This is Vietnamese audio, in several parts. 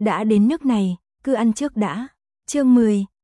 Đã đến nước này, cứ ăn trước đã. Chương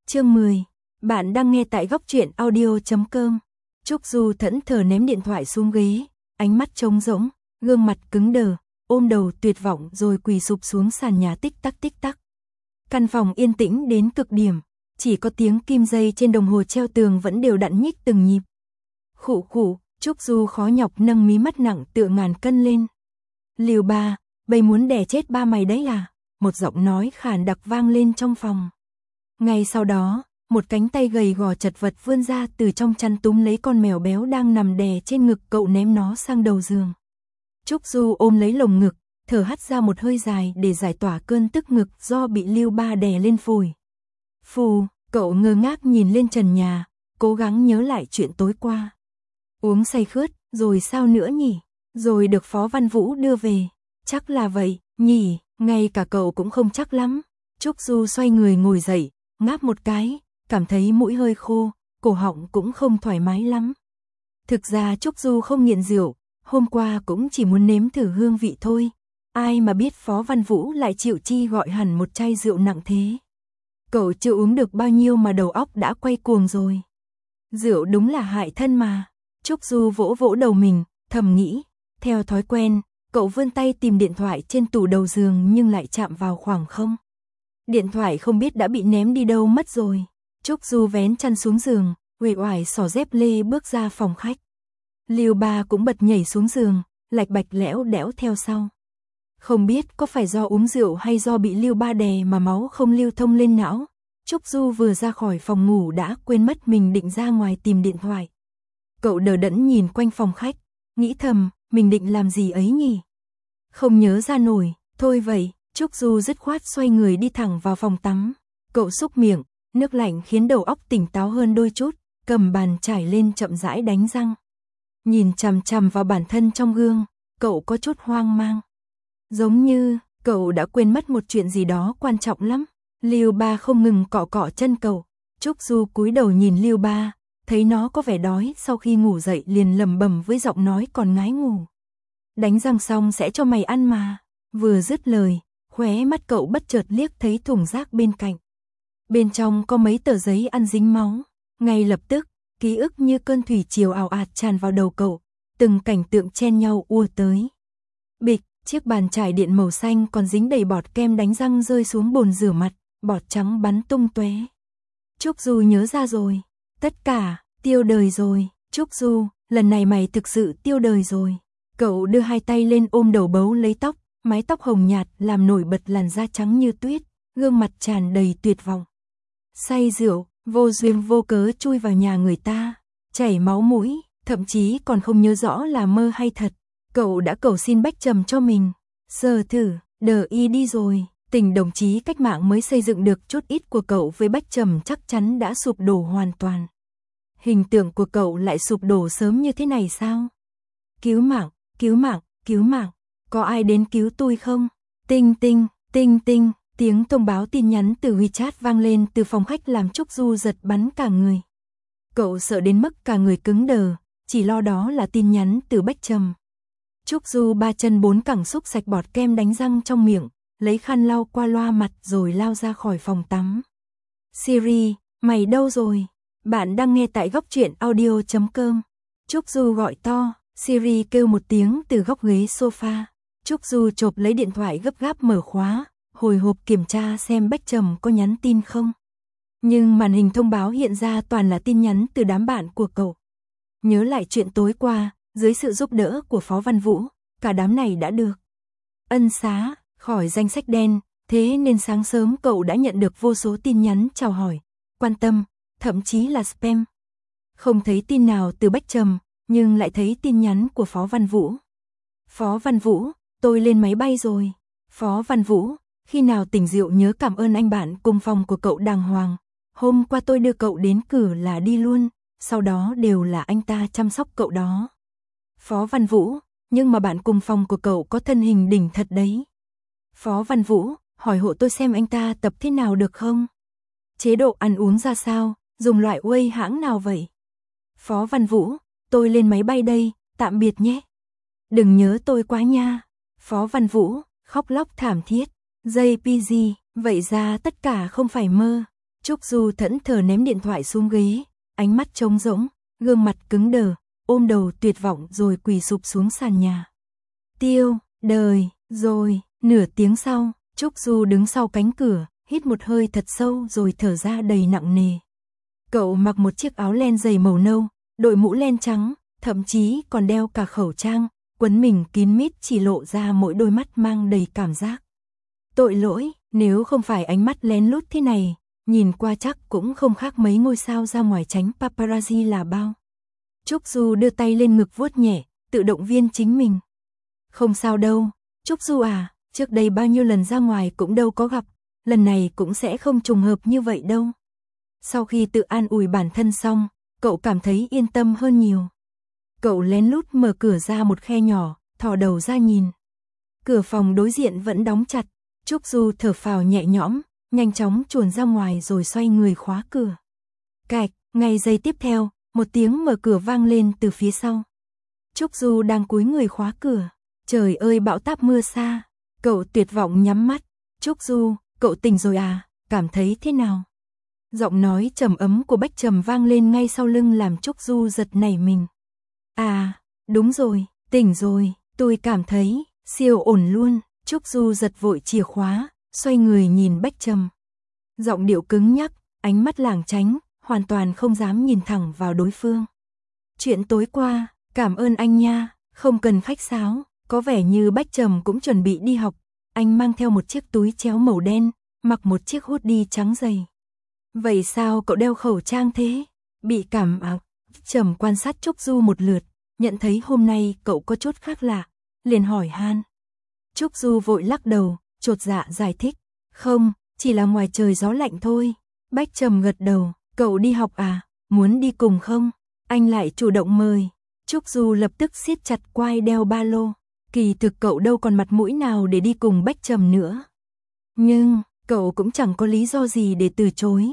10. Bạn đang nghe tại góc truyện audio.com. Trúc Du thẫn thờ ném điện thoại xuống ghế, ánh mắt trống rỗng, gương mặt cứng đờ, ôm đầu tuyệt vọng rồi quỳ sụp xuống sàn nhà tích tắc tích tắc. Căn phòng yên tĩnh đến cực điểm, chỉ có tiếng kim dây trên đồng hồ treo tường vẫn đều đặn nhích từng nhịp. Khụ khụ, Trúc Du khó nhọc nâng mí mắt nặng tựa ngàn cân lên. Liều ba, bầy muốn đẻ chết ba mày đấy à? Một giọng nói khàn đặc vang lên trong phòng. Ngay sau đó, một cánh tay gầy gò chật vật vươn ra từ trong chăn túm lấy con mèo béo đang nằm đè trên ngực cậu ném nó sang đầu giường. Trúc Du ôm lấy lồng ngực, thở hắt ra một hơi dài để giải tỏa cơn tức ngực do bị Liêu Ba đè lên phổi. Phù, cậu ngơ ngác nhìn lên trần nhà, cố gắng nhớ lại chuyện tối qua. Uống say khướt, rồi sao nữa nhỉ? Rồi được Phó Văn Vũ đưa về. Chắc là vậy, nhỉ, ngay cả cậu cũng không chắc lắm. Trúc Du xoay người ngồi dậy, ngáp một cái, cảm thấy mũi hơi khô, cổ họng cũng không thoải mái lắm. Thực ra Trúc Du không nghiện rượu, hôm qua cũng chỉ muốn nếm thử hương vị thôi. Ai mà biết Phó Văn Vũ lại chịu chi gọi hẳn một chai rượu nặng thế. Cậu chưa uống được bao nhiêu mà đầu óc đã quay cuồng rồi. Rượu đúng là hại thân mà. Trúc Du vỗ vỗ đầu mình, thầm nghĩ. Theo thói quen, cậu vươn tay tìm điện thoại trên tủ đầu giường nhưng lại chạm vào khoảng không. Điện thoại không biết đã bị ném đi đâu mất rồi. Trúc Du vén chăn xuống giường, uể oải xỏ dép lê bước ra phòng khách. Liêu Ba cũng bật nhảy xuống giường, lạch bạch lẽo đẽo theo sau. Không biết có phải do uống rượu hay do bị Liêu Ba đè mà máu không lưu thông lên não. Trúc Du vừa ra khỏi phòng ngủ đã quên mất mình định ra ngoài tìm điện thoại. Cậu đờ đẫn nhìn quanh phòng khách, nghĩ thầm, mình định làm gì ấy nhỉ? Không nhớ ra nổi, thôi vậy, Trúc Du dứt khoát xoay người đi thẳng vào phòng tắm. Cậu súc miệng, nước lạnh khiến đầu óc tỉnh táo hơn đôi chút, cầm bàn chải lên chậm rãi đánh răng. Nhìn chằm chằm vào bản thân trong gương, cậu có chút hoang mang. Giống như, cậu đã quên mất một chuyện gì đó quan trọng lắm. Liêu Ba không ngừng cọ cọ chân cậu. Trúc Du cúi đầu nhìn Liêu Ba, thấy nó có vẻ đói, sau khi ngủ dậy liền lẩm bẩm với giọng nói còn ngái ngủ. Đánh răng xong sẽ cho mày ăn mà. Vừa dứt lời, khóe mắt cậu bất chợt liếc thấy thùng rác bên cạnh. Bên trong có mấy tờ giấy ăn dính máu. Ngay lập tức, ký ức như cơn thủy triều ào ạt tràn vào đầu cậu, từng cảnh tượng chen nhau ùa tới. Bịch, chiếc bàn chải điện màu xanh còn dính đầy bọt kem đánh răng rơi xuống bồn rửa mặt, bọt trắng bắn tung tóe. Trúc Du nhớ ra rồi, tất cả tiêu đời rồi. Trúc Du, lần này mày thực sự tiêu đời rồi. Cậu đưa hai tay lên ôm đầu bấu lấy tóc, mái tóc hồng nhạt làm nổi bật làn da trắng như tuyết, gương mặt tràn đầy tuyệt vọng. Say rượu, vô duyên vô cớ chui vào nhà người ta, chảy máu mũi, thậm chí còn không nhớ rõ là mơ hay thật. Cậu đã cầu xin Bách Trầm cho mình. Sờ thử, đờ y đi rồi. Tình đồng chí cách mạng mới xây dựng được chút ít của cậu với Bách Trầm chắc chắn đã sụp đổ hoàn toàn. Hình tượng của cậu lại sụp đổ sớm như thế này sao? Cứu mạng, cứu mạng, cứu mạng. Có ai đến cứu tôi không? Tinh tinh, tinh tinh. Tiếng thông báo tin nhắn từ WeChat vang lên từ phòng khách làm Trúc Du giật bắn cả người. Cậu sợ đến mức cả người cứng đờ, chỉ lo đó là tin nhắn từ Bách Trầm. Trúc Du ba chân bốn cẳng xúc sạch bọt kem đánh răng trong miệng, lấy khăn lau qua loa mặt rồi lao ra khỏi phòng tắm. Siri, mày đâu rồi? Bạn đang nghe tại góc truyện audio.com. Trúc Du gọi to, Siri kêu một tiếng từ góc ghế sofa. Trúc Du chộp lấy điện thoại gấp gáp mở khóa, hồi hộp kiểm tra xem Bách Trầm có nhắn tin không. Nhưng màn hình thông báo hiện ra toàn là tin nhắn từ đám bạn của cậu. Nhớ lại chuyện tối qua, dưới sự giúp đỡ của Phó Văn Vũ, cả đám này đã được ân xá khỏi danh sách đen, thế nên sáng sớm cậu đã nhận được vô số tin nhắn chào hỏi, quan tâm, thậm chí là spam. Không thấy tin nào từ Bách Trầm, nhưng lại thấy tin nhắn của Phó Văn Vũ. Phó Văn Vũ, tôi lên máy bay rồi. Phó Văn Vũ, khi nào tỉnh rượu nhớ cảm ơn anh bạn cùng phòng của cậu đàng hoàng. Hôm qua tôi đưa cậu đến cửa là đi luôn, sau đó đều là anh ta chăm sóc cậu đó. Phó Văn Vũ, nhưng mà bạn cùng phòng của cậu có thân hình đỉnh thật đấy. Phó Văn Vũ, hỏi hộ tôi xem anh ta tập thế nào được không? Chế độ ăn uống ra sao, dùng loại whey hãng nào vậy? Phó Văn Vũ, tôi lên máy bay đây, tạm biệt nhé. Đừng nhớ tôi quá nha. Phó Văn Vũ, khóc lóc thảm thiết. JPG, vậy ra tất cả không phải mơ. Trúc Du thẫn thờ ném điện thoại xuống ghế, ánh mắt trống rỗng, gương mặt cứng đờ, ôm đầu tuyệt vọng rồi quỳ sụp xuống sàn nhà. Tiêu, đời, rồi, nửa tiếng sau, Trúc Du đứng sau cánh cửa, hít một hơi thật sâu rồi thở ra đầy nặng nề. Cậu mặc một chiếc áo len dày màu nâu, đội mũ len trắng, thậm chí còn đeo cả khẩu trang, quấn mình kín mít chỉ lộ ra mỗi đôi mắt mang đầy cảm giác. Tội lỗi, nếu không phải ánh mắt lén lút thế này, nhìn qua chắc cũng không khác mấy ngôi sao ra ngoài tránh paparazzi là bao. Trúc Du đưa tay lên ngực vuốt nhẹ, tự động viên chính mình. Không sao đâu, Trúc Du à, trước đây bao nhiêu lần ra ngoài cũng đâu có gặp, lần này cũng sẽ không trùng hợp như vậy đâu. Sau khi tự an ủi bản thân xong, cậu cảm thấy yên tâm hơn nhiều. Cậu lén lút mở cửa ra một khe nhỏ, thò đầu ra nhìn. Cửa phòng đối diện vẫn đóng chặt, Trúc Du thở phào nhẹ nhõm, nhanh chóng chuồn ra ngoài rồi xoay người khóa cửa. Cạch, ngay giây tiếp theo, một tiếng mở cửa vang lên từ phía sau. Trúc Du đang cúi người khóa cửa. Trời ơi bão táp mưa xa, cậu tuyệt vọng nhắm mắt. Trúc Du, cậu tỉnh rồi à, cảm thấy thế nào? Giọng nói trầm ấm của Bách Trầm vang lên ngay sau lưng làm Trúc Du giật nảy mình. À, đúng rồi, tỉnh rồi, tôi cảm thấy siêu ổn luôn. Trúc Du giật vội chìa khóa, xoay người nhìn Bách Trầm. Giọng điệu cứng nhắc, ánh mắt lảng tránh, hoàn toàn không dám nhìn thẳng vào đối phương. Chuyện tối qua, cảm ơn anh nha, không cần khách sáo. Có vẻ như Bách Trầm cũng chuẩn bị đi học, anh mang theo một chiếc túi chéo màu đen, mặc một chiếc hoodie trắng dày. Vậy sao cậu đeo khẩu trang thế? Bị cảm à? Trầm quan sát Trúc Du một lượt, nhận thấy hôm nay cậu có chút khác lạ, liền hỏi han. Trúc Du vội lắc đầu, chột dạ giải thích. Không, chỉ là ngoài trời gió lạnh thôi. Bách Trầm gật đầu, cậu đi học à? Muốn đi cùng không? Anh lại chủ động mời. Trúc Du lập tức siết chặt quai đeo ba lô. Kỳ thực cậu đâu còn mặt mũi nào để đi cùng Bách Trầm nữa. Nhưng, cậu cũng chẳng có lý do gì để từ chối.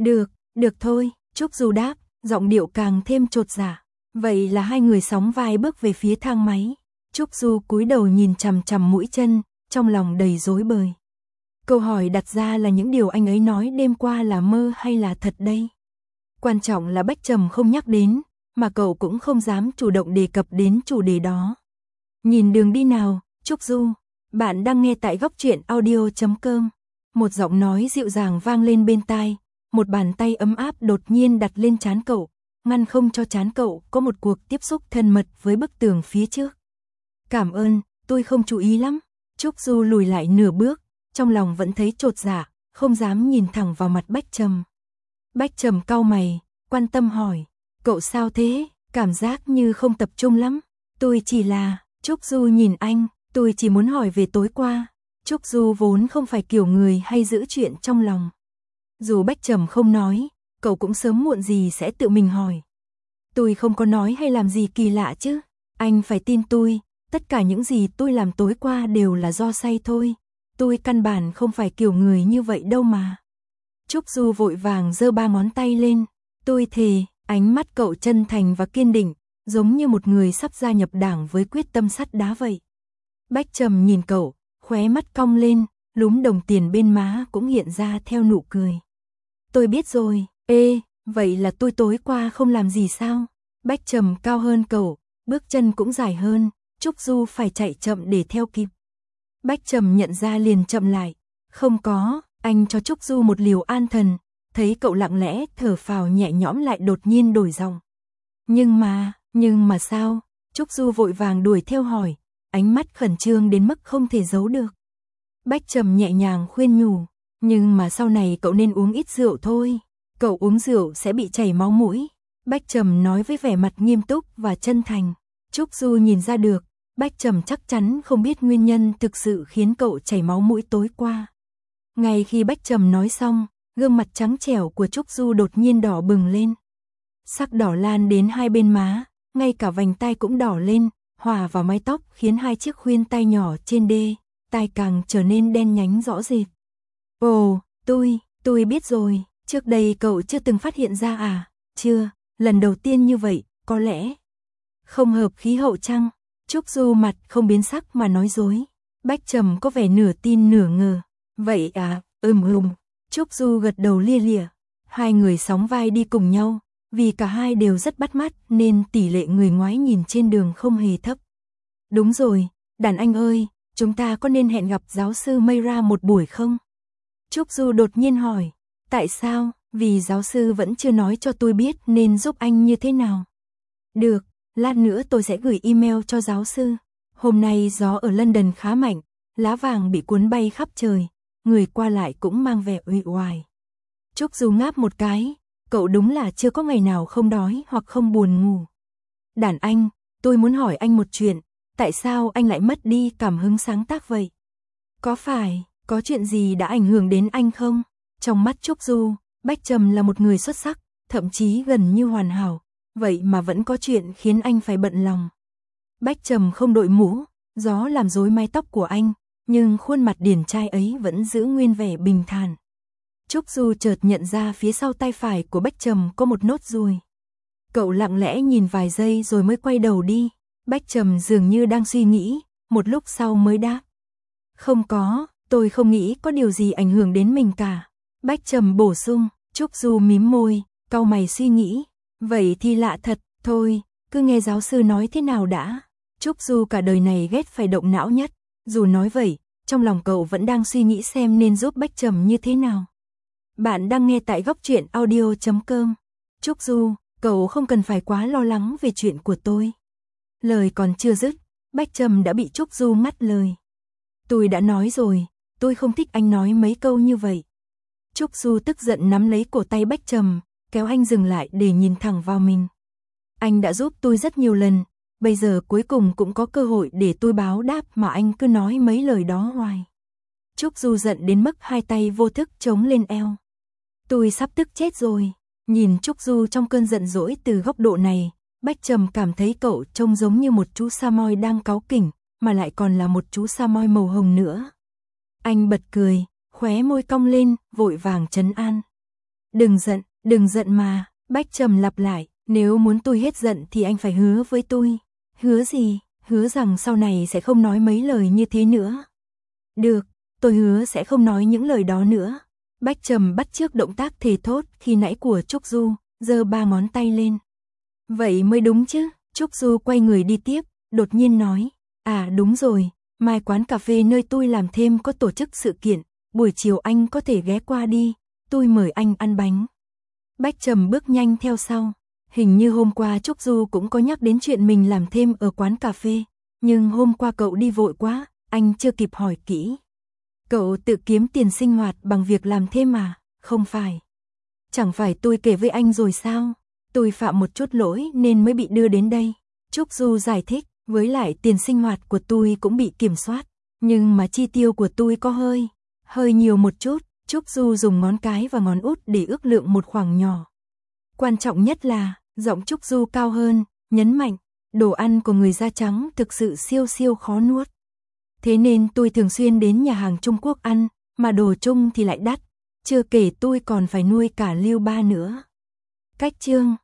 Được thôi, Trúc Du đáp, giọng điệu càng thêm chột dạ. Vậy là hai người sóng vai bước về phía thang máy. Trúc Du cúi đầu nhìn chằm chằm mũi chân, trong lòng đầy rối bời. Câu hỏi đặt ra là những điều anh ấy nói đêm qua là mơ hay là thật đây? Quan trọng là Bách Trầm không nhắc đến, mà cậu cũng không dám chủ động đề cập đến chủ đề đó. Nhìn đường đi nào, Trúc Du, bạn đang nghe tại goctruyện.audio.com. Một giọng nói dịu dàng vang lên bên tai, một bàn tay ấm áp đột nhiên đặt lên trán cậu, ngăn không cho trán cậu có một cuộc tiếp xúc thân mật với bức tường phía trước. Cảm ơn, tôi không chú ý lắm. Trúc Du lùi lại nửa bước, trong lòng vẫn thấy chột dạ, không dám nhìn thẳng vào mặt Bách Trầm. Bách Trầm cau mày, quan tâm hỏi, cậu sao thế, cảm giác như không tập trung lắm. Tôi chỉ là, Trúc Du nhìn anh, tôi chỉ muốn hỏi về tối qua. Trúc Du vốn không phải kiểu người hay giữ chuyện trong lòng. Dù Bách Trầm không nói, cậu cũng sớm muộn gì sẽ tự mình hỏi. Tôi không có nói hay làm gì kỳ lạ chứ, anh phải tin tôi, tất cả những gì tôi làm tối qua đều là do say thôi. Tôi căn bản không phải kiểu người như vậy đâu mà. Trúc Du vội vàng giơ ba ngón tay lên, tôi thề, ánh mắt cậu chân thành và kiên định, giống như một người sắp gia nhập đảng với quyết tâm sắt đá vậy. Bách Trầm nhìn cậu, khóe mắt cong lên, lúm đồng tiền bên má cũng hiện ra theo nụ cười. Tôi biết rồi, vậy là tôi tối qua không làm gì sao? Bách Trầm cao hơn cậu, bước chân cũng dài hơn, Trúc Du phải chạy chậm để theo kịp. Bách Trầm nhận ra liền chậm lại, không có, anh cho Trúc Du một liều an thần, thấy cậu lặng lẽ thở phào nhẹ nhõm lại đột nhiên đổi giọng. Nhưng mà sao? Trúc Du vội vàng đuổi theo hỏi, ánh mắt khẩn trương đến mức không thể giấu được. Bách Trầm nhẹ nhàng khuyên nhủ, nhưng mà sau này cậu nên uống ít rượu thôi, cậu uống rượu sẽ bị chảy máu mũi. Bách Trầm nói với vẻ mặt nghiêm túc và chân thành. Trúc Du nhìn ra được, Bách Trầm chắc chắn không biết nguyên nhân thực sự khiến cậu chảy máu mũi tối qua. Ngay khi Bách Trầm nói xong, gương mặt trắng trẻo của Trúc Du đột nhiên đỏ bừng lên. Sắc đỏ lan đến hai bên má, ngay cả vành tai cũng đỏ lên, hòa vào mái tóc khiến hai chiếc khuyên tai nhỏ trên đê, tai càng trở nên đen nhánh rõ rệt. Ồ, tôi biết rồi, trước đây cậu chưa từng phát hiện ra à? Chưa, lần đầu tiên như vậy, có lẽ không hợp khí hậu chăng? Trúc Du mặt không biến sắc mà nói dối. Bách Trầm có vẻ nửa tin nửa ngờ. Vậy à, Trúc Du gật đầu lia lịa. Hai người sóng vai đi cùng nhau, vì cả hai đều rất bắt mắt nên tỷ lệ người ngoái nhìn trên đường không hề thấp. Đúng rồi, đàn anh ơi, chúng ta có nên hẹn gặp giáo sư Mayra một buổi không? Trúc Du đột nhiên hỏi. Tại sao? Vì giáo sư vẫn chưa nói cho tôi biết nên giúp anh như thế nào. Được, lát nữa tôi sẽ gửi email cho giáo sư. Hôm nay gió ở London khá mạnh, lá vàng bị cuốn bay khắp trời, người qua lại cũng mang vẻ uể oải. Trúc Du ngáp một cái, cậu đúng là chưa có ngày nào không đói hoặc không buồn ngủ. Đàn anh, tôi muốn hỏi anh một chuyện, tại sao anh lại mất đi cảm hứng sáng tác vậy? Có phải, có chuyện gì đã ảnh hưởng đến anh không? Trong mắt Trúc Du, Bách Trầm là một người xuất sắc, thậm chí gần như hoàn hảo, vậy mà vẫn có chuyện khiến anh phải bận lòng. Bách Trầm không đội mũ, gió làm rối mái tóc của anh, nhưng khuôn mặt điển trai ấy vẫn giữ nguyên vẻ bình thản. Trúc Du chợt nhận ra phía sau tay phải của Bách Trầm có một nốt ruồi. Cậu lặng lẽ nhìn vài giây rồi mới quay đầu đi. Bách Trầm dường như đang suy nghĩ, một lúc sau mới đáp. Không có, tôi không nghĩ có điều gì ảnh hưởng đến mình cả. Bách Trầm bổ sung. Trúc Du mím môi, cau mày suy nghĩ. Vậy thì lạ thật, thôi, cứ nghe giáo sư nói thế nào đã. Trúc Du cả đời này ghét phải động não nhất. Dù nói vậy, trong lòng cậu vẫn đang suy nghĩ xem nên giúp Bách Trầm như thế nào. Bạn đang nghe tại góc truyện audio.com. Trúc Du, cậu không cần phải quá lo lắng về chuyện của tôi. Lời còn chưa dứt, Bách Trầm đã bị Trúc Du ngắt lời. Tôi đã nói rồi, tôi không thích anh nói mấy câu như vậy. Trúc Du tức giận nắm lấy cổ tay Bách Trầm, kéo anh dừng lại để nhìn thẳng vào mình. Anh đã giúp tôi rất nhiều lần, bây giờ cuối cùng cũng có cơ hội để tôi báo đáp mà anh cứ nói mấy lời đó hoài. Trúc Du giận đến mức hai tay vô thức chống lên eo. Tôi sắp tức chết rồi. Nhìn Trúc Du trong cơn giận dỗi từ góc độ này, Bách Trầm cảm thấy cậu trông giống như một chú sa moi đang cáu kỉnh, mà lại còn là một chú sa moi màu hồng nữa. Anh bật cười, khóe môi cong lên, vội vàng trấn an. Đừng giận mà, Bách Trầm lặp lại, nếu muốn tôi hết giận thì anh phải hứa với tôi. Hứa gì? Hứa rằng sau này sẽ không nói mấy lời như thế nữa. Được, tôi hứa sẽ không nói những lời đó nữa. Bách Trầm bắt chước động tác thề thốt khi nãy của Trúc Du, giơ 3 ngón tay lên. Vậy mới đúng chứ. Trúc Du quay người đi tiếp, đột nhiên nói. À đúng rồi, mai quán cà phê nơi tôi làm thêm có tổ chức sự kiện, buổi chiều anh có thể ghé qua đi, tôi mời anh ăn bánh. Bách Trầm bước nhanh theo sau. Hình như hôm qua Trúc Du cũng có nhắc đến chuyện mình làm thêm ở quán cà phê, nhưng hôm qua cậu đi vội quá, anh chưa kịp hỏi kỹ. Cậu tự kiếm tiền sinh hoạt bằng việc làm thêm à? Không phải. Chẳng phải tôi kể với anh rồi sao? Tôi phạm một chút lỗi nên mới bị đưa đến đây. Trúc Du giải thích, với lại tiền sinh hoạt của tôi cũng bị kiểm soát, nhưng mà chi tiêu của tôi có hơi nhiều một chút. Trúc Du dùng ngón cái và ngón út để ước lượng một khoảng nhỏ. Quan trọng nhất là, giọng Trúc Du cao hơn, nhấn mạnh, đồ ăn của người da trắng thực sự siêu khó nuốt. Thế nên tôi thường xuyên đến nhà hàng Trung Quốc ăn, mà đồ Trung thì lại đắt, chưa kể tôi còn phải nuôi cả Lưu Ba nữa. Cách chương